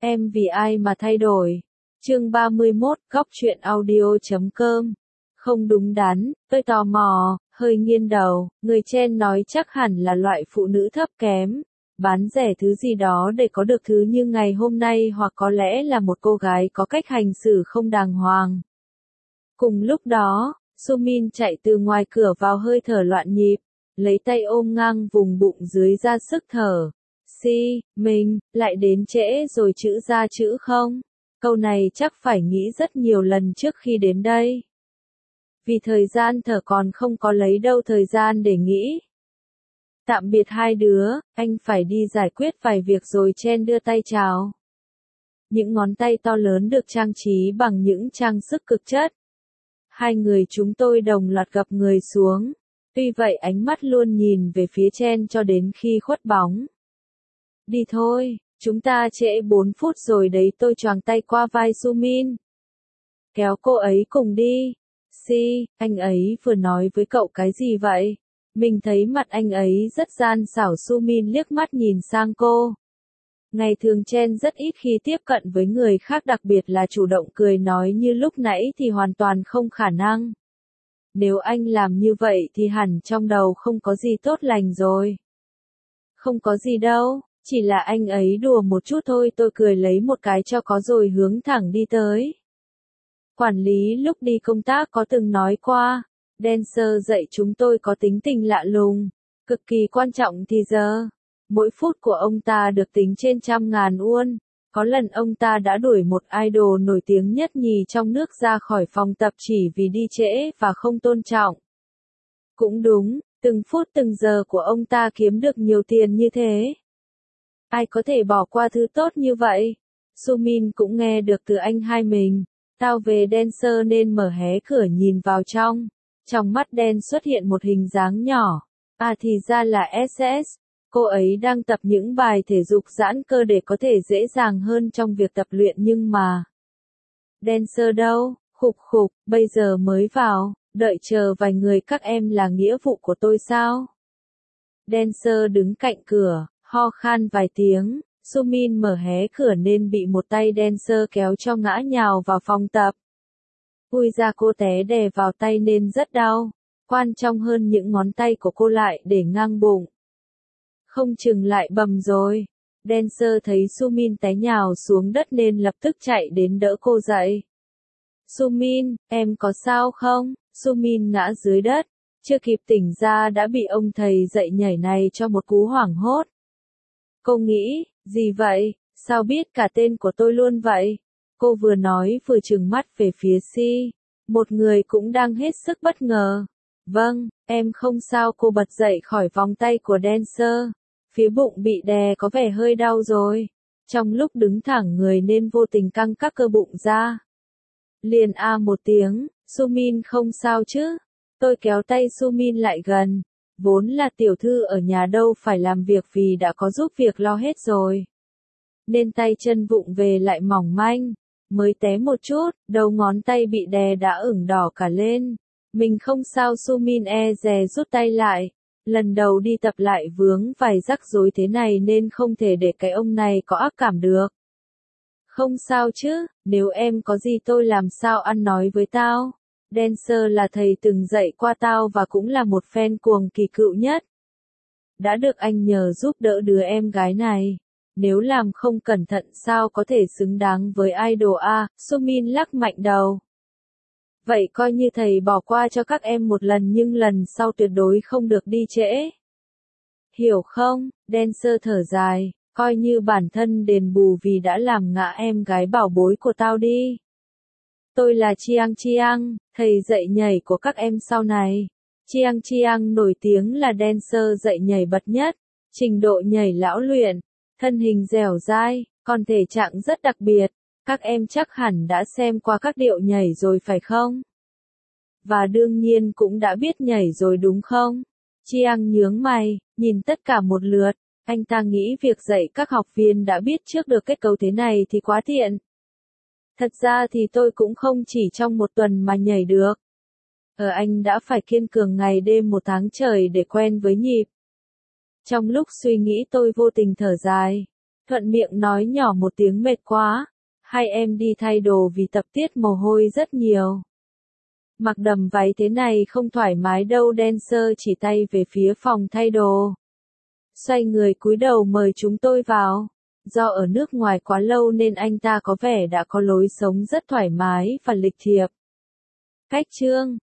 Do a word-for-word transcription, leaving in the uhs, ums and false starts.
Em vì ai mà thay đổi? Chương ba mươi mốt, góc truyện audio chấm com. Không đúng đắn, tôi tò mò, hơi nghiêng đầu, người trên nói chắc hẳn là loại phụ nữ thấp kém, bán rẻ thứ gì đó để có được thứ như ngày hôm nay, hoặc có lẽ là một cô gái có cách hành xử không đàng hoàng. Cùng lúc đó, Sumin chạy từ ngoài cửa vào hơi thở loạn nhịp, lấy tay ôm ngang vùng bụng dưới ra sức thở. Si, mình, lại đến trễ rồi chữ ra chữ không? Câu này chắc phải nghĩ rất nhiều lần trước khi đến đây. Vì thời gian thở còn không có lấy đâu thời gian để nghĩ. Tạm biệt hai đứa, anh phải đi giải quyết vài việc rồi. Chen đưa tay chào. Những ngón tay to lớn được trang trí bằng những trang sức cực chất. Hai người chúng tôi đồng loạt gập người xuống. Tuy vậy ánh mắt luôn nhìn về phía Chen cho đến khi khuất bóng. Đi thôi, chúng ta trễ bốn phút rồi đấy. Tôi choàng tay qua vai Sumin. Kéo cô ấy cùng đi. Si, anh ấy vừa nói với cậu cái gì vậy? Mình thấy mặt anh ấy rất gian xảo. Sumin liếc mắt nhìn sang cô. Ngày thường Chen rất ít khi tiếp cận với người khác, đặc biệt là chủ động cười nói như lúc nãy thì hoàn toàn không khả năng. Nếu anh làm như vậy thì hẳn trong đầu không có gì tốt lành rồi. Không có gì đâu, chỉ là anh ấy đùa một chút thôi. Tôi cười lấy một cái cho có rồi hướng thẳng đi tới. Quản lý lúc đi công tác có từng nói qua, dancer dạy chúng tôi có tính tình lạ lùng, cực kỳ quan trọng thì giờ. Mỗi phút của ông ta được tính trên trăm ngàn won. Có lần ông ta đã đuổi một idol nổi tiếng nhất nhì trong nước ra khỏi phòng tập chỉ vì đi trễ và không tôn trọng. Cũng đúng, từng phút từng giờ của ông ta kiếm được nhiều tiền như thế. Ai có thể bỏ qua thứ tốt như vậy? Sumin cũng nghe được từ anh hai mình. Tao về dancer nên mở hé cửa nhìn vào trong. Trong mắt đen xuất hiện một hình dáng nhỏ. À thì ra là ét ét. Cô ấy đang tập những bài thể dục giãn cơ để có thể dễ dàng hơn trong việc tập luyện nhưng mà. Dancer đâu? Khục khục, bây giờ mới vào, đợi chờ vài người các em là nghĩa vụ của tôi sao? Dancer đứng cạnh cửa, ho khan vài tiếng. Sumin mở hé cửa nên bị một tay dancer kéo cho ngã nhào vào phòng tập. Ui ra, cô té đè vào tay nên rất đau. Quan trọng hơn, những ngón tay của cô lại để ngang bụng. Không chừng lại bầm rồi. Dancer thấy Sumin té nhào xuống đất nên lập tức chạy đến đỡ cô dậy. Sumin, em có sao không? Sumin ngã dưới đất. Chưa kịp tỉnh ra đã bị ông thầy dạy nhảy này cho một cú hoảng hốt. Cô nghĩ, gì vậy? Sao biết cả tên của tôi luôn vậy? Cô vừa nói vừa trừng mắt về phía Si. Một người cũng đang hết sức bất ngờ. Vâng, em không sao. Cô bật dậy khỏi vòng tay của dancer. Phía bụng bị đè có vẻ hơi đau rồi. Trong lúc đứng thẳng người nên vô tình căng các cơ bụng ra. Liền a một tiếng, Sumin không sao chứ? Tôi kéo tay Sumin lại gần. Vốn là tiểu thư ở nhà đâu phải làm việc vì đã có giúp việc lo hết rồi. Nên tay chân vụng về lại mỏng manh. Mới té một chút, đầu ngón tay bị đè đã ửng đỏ cả lên. Mình không sao. Sumin e dè rút tay lại. Lần đầu đi tập lại vướng vài rắc rối thế này nên không thể để cái ông này có ác cảm được. Không sao chứ, nếu em có gì tôi làm sao ăn nói với tao. Dancer là thầy từng dạy qua tao và cũng là một fan cuồng kỳ cựu nhất. Đã được anh nhờ giúp đỡ đứa em gái này. Nếu làm không cẩn thận sao có thể xứng đáng với idol a? Sumin lắc mạnh đầu. Vậy coi như thầy bỏ qua cho các em một lần nhưng lần sau tuyệt đối không được đi trễ. Hiểu không? Dancer thở dài, coi như bản thân đền bù vì đã làm ngã em gái bảo bối của tao đi. Tôi là Chiang Chiang, thầy dạy nhảy của các em sau này. Chiang Chiang nổi tiếng là dancer dạy nhảy bậc nhất, trình độ nhảy lão luyện, thân hình dẻo dai, còn thể trạng rất đặc biệt. Các em chắc hẳn đã xem qua các điệu nhảy rồi phải không? Và đương nhiên cũng đã biết nhảy rồi đúng không? Chiang nhướng mày, nhìn tất cả một lượt. Anh ta nghĩ việc dạy các học viên đã biết trước được kết cấu thế này thì quá tiện. Thật ra thì tôi cũng không chỉ trong một tuần mà nhảy được. Ở anh đã phải kiên cường ngày đêm một tháng trời để quen với nhịp. Trong lúc suy nghĩ tôi vô tình thở dài. Thuận miệng nói nhỏ một tiếng mệt quá. Hai em đi thay đồ vì tập tiết mồ hôi rất nhiều. Mặc đầm váy thế này không thoải mái đâu. Dancer chỉ tay về phía phòng thay đồ. Xoay người cúi đầu mời chúng tôi vào. Do ở nước ngoài quá lâu nên anh ta có vẻ đã có lối sống rất thoải mái và lịch thiệp. Cách chương